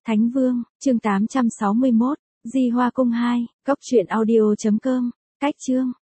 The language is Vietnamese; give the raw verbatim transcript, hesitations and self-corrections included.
Thánh Vương, chương tám trăm sáu mươi mốt, Di Hoa Cung hai, Cốc truyện audio chấm com, cách chương.